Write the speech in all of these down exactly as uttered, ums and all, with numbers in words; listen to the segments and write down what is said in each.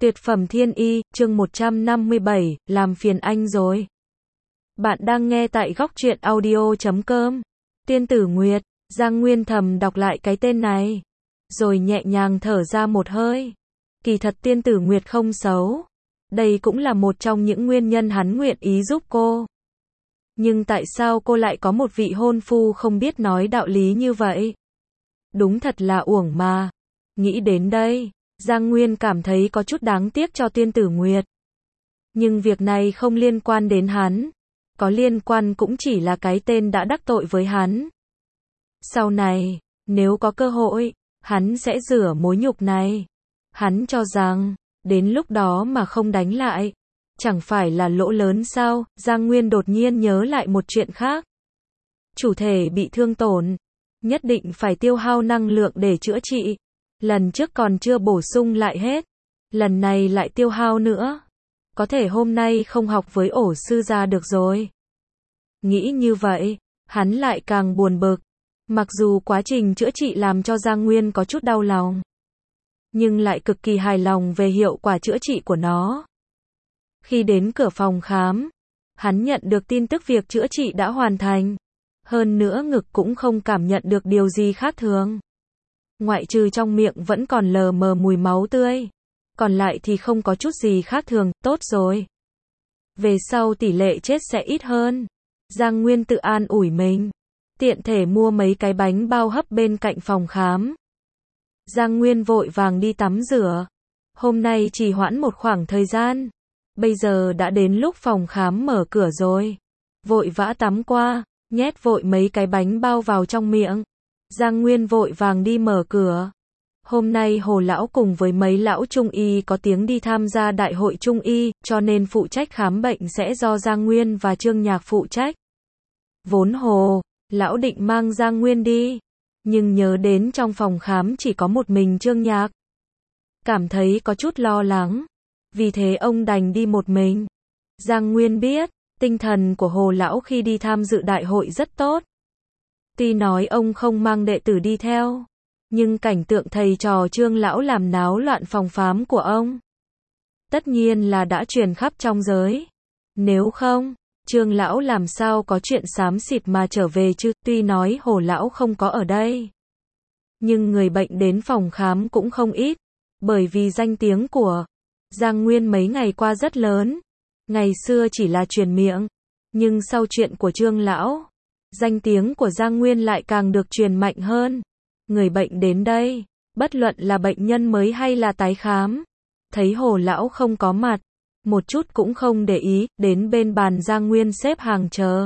Tuyệt phẩm thiên y, chương một trăm năm mươi bảy, làm phiền anh rồi. Bạn đang nghe tại góc truyện audio chấm com. Tiên tử Nguyệt, Giang Nguyên thầm đọc lại cái tên này, rồi nhẹ nhàng thở ra một hơi. Kỳ thật tiên tử Nguyệt không xấu. Đây cũng là một trong những nguyên nhân hắn nguyện ý giúp cô. Nhưng tại sao cô lại có một vị hôn phu không biết nói đạo lý như vậy? Đúng thật là uổng mà. Nghĩ đến đây, Giang Nguyên cảm thấy có chút đáng tiếc cho tiên tử Nguyệt. Nhưng việc này không liên quan đến hắn. Có liên quan cũng chỉ là cái tên đã đắc tội với hắn. Sau này, nếu có cơ hội, hắn sẽ rửa mối nhục này. Hắn cho rằng, đến lúc đó mà không đánh lại, chẳng phải là lỗ lớn sao? Giang Nguyên đột nhiên nhớ lại một chuyện khác. Chủ thể bị thương tổn, nhất định phải tiêu hao năng lượng để chữa trị. Lần trước còn chưa bổ sung lại hết, lần này lại tiêu hao nữa. Có thể hôm nay không học với ổ sư gia được rồi. Nghĩ như vậy, hắn lại càng buồn bực. Mặc dù quá trình chữa trị làm cho Giang Nguyên có chút đau lòng, nhưng lại cực kỳ hài lòng về hiệu quả chữa trị của nó. Khi đến cửa phòng khám, hắn nhận được tin tức việc chữa trị đã hoàn thành. Hơn nữa ngực cũng không cảm nhận được điều gì khác thường. Ngoại trừ trong miệng vẫn còn lờ mờ mùi máu tươi. Còn lại thì không có chút gì khác thường, tốt rồi. Về sau tỷ lệ chết sẽ ít hơn. Giang Nguyên tự an ủi mình. Tiện thể mua mấy cái bánh bao hấp bên cạnh phòng khám. Giang Nguyên vội vàng đi tắm rửa. Hôm nay trì hoãn một khoảng thời gian. Bây giờ đã đến lúc phòng khám mở cửa rồi. Vội vã tắm qua, nhét vội mấy cái bánh bao vào trong miệng. Giang Nguyên vội vàng đi mở cửa. Hôm nay Hồ lão cùng với mấy lão trung y có tiếng đi tham gia đại hội trung y, cho nên phụ trách khám bệnh sẽ do Giang Nguyên và Trương Nhạc phụ trách. Vốn Hồ lão định mang Giang Nguyên đi, nhưng nhớ đến trong phòng khám chỉ có một mình Trương Nhạc, cảm thấy có chút lo lắng, vì thế ông đành đi một mình. Giang Nguyên biết, tinh thần của Hồ lão khi đi tham dự đại hội rất tốt. Tuy nói ông không mang đệ tử đi theo, nhưng cảnh tượng thầy trò Trương lão làm náo loạn phòng khám của ông, tất nhiên là đã truyền khắp trong giới. Nếu không, Trương lão làm sao có chuyện xám xịt mà trở về chứ? Tuy nói Hồ lão không có ở đây, nhưng người bệnh đến phòng khám cũng không ít, bởi vì danh tiếng của Giang Nguyên mấy ngày qua rất lớn. Ngày xưa chỉ là truyền miệng, nhưng sau chuyện của Trương lão, danh tiếng của Giang Nguyên lại càng được truyền mạnh hơn. Người bệnh đến đây, bất luận là bệnh nhân mới hay là tái khám, thấy Hồ lão không có mặt, một chút cũng không để ý, đến bên bàn Giang Nguyên xếp hàng chờ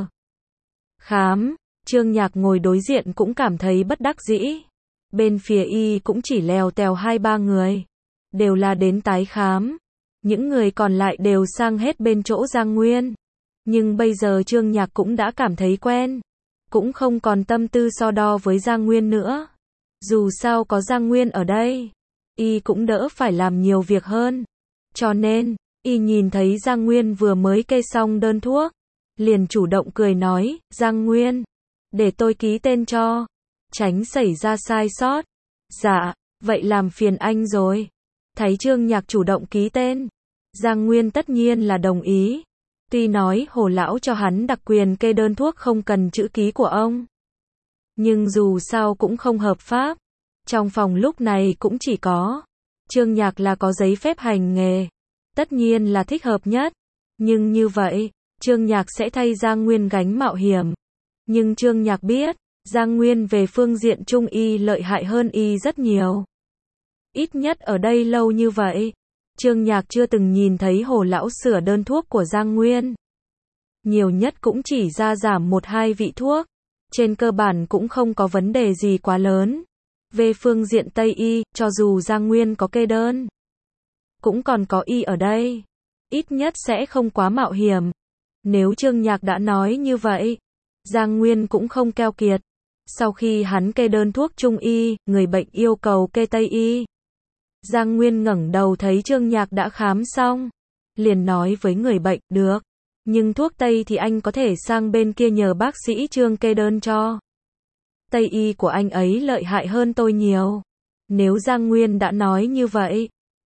khám. Trương Nhạc ngồi đối diện cũng cảm thấy bất đắc dĩ. Bên phía y cũng chỉ lèo tèo hai ba người, đều là đến tái khám. Những người còn lại đều sang hết bên chỗ Giang Nguyên. Nhưng bây giờ Trương Nhạc cũng đã cảm thấy quen, cũng không còn tâm tư so đo với Giang Nguyên nữa. Dù sao có Giang Nguyên ở đây, y cũng đỡ phải làm nhiều việc hơn. Cho nên, y nhìn thấy Giang Nguyên vừa mới kê xong đơn thuốc, liền chủ động cười nói, Giang Nguyên, để tôi ký tên cho, tránh xảy ra sai sót. Dạ, vậy làm phiền anh rồi. Thấy Trương Nhạc chủ động ký tên, Giang Nguyên tất nhiên là đồng ý. Tuy nói Hồ lão cho hắn đặc quyền kê đơn thuốc không cần chữ ký của ông, nhưng dù sao cũng không hợp pháp. Trong phòng lúc này cũng chỉ có Trương Nhạc là có giấy phép hành nghề, tất nhiên là thích hợp nhất. Nhưng như vậy, Trương Nhạc sẽ thay Giang Nguyên gánh mạo hiểm. Nhưng Trương Nhạc biết, Giang Nguyên về phương diện trung y lợi hại hơn y rất nhiều. Ít nhất ở đây lâu như vậy, Trương Nhạc chưa từng nhìn thấy Hồ lão sửa đơn thuốc của Giang Nguyên. Nhiều nhất cũng chỉ ra giảm một hai vị thuốc, trên cơ bản cũng không có vấn đề gì quá lớn. Về phương diện Tây y, cho dù Giang Nguyên có kê đơn, cũng còn có y ở đây, ít nhất sẽ không quá mạo hiểm. Nếu Trương Nhạc đã nói như vậy, Giang Nguyên cũng không keo kiệt. Sau khi hắn kê đơn thuốc trung y, người bệnh yêu cầu kê Tây y. Giang Nguyên ngẩng đầu thấy Trương Nhạc đã khám xong, liền nói với người bệnh, được, nhưng thuốc Tây thì anh có thể sang bên kia nhờ bác sĩ Trương kê đơn cho. Tây y của anh ấy lợi hại hơn tôi nhiều. Nếu Giang Nguyên đã nói như vậy,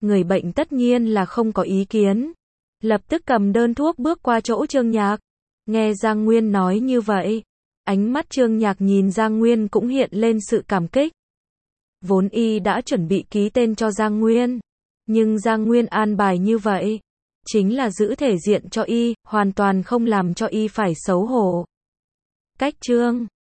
người bệnh tất nhiên là không có ý kiến. Lập tức cầm đơn thuốc bước qua chỗ Trương Nhạc. Nghe Giang Nguyên nói như vậy, ánh mắt Trương Nhạc nhìn Giang Nguyên cũng hiện lên sự cảm kích. Vốn y đã chuẩn bị ký tên cho Giang Nguyên, nhưng Giang Nguyên an bài như vậy, chính là giữ thể diện cho y, hoàn toàn không làm cho y phải xấu hổ. Cách Trương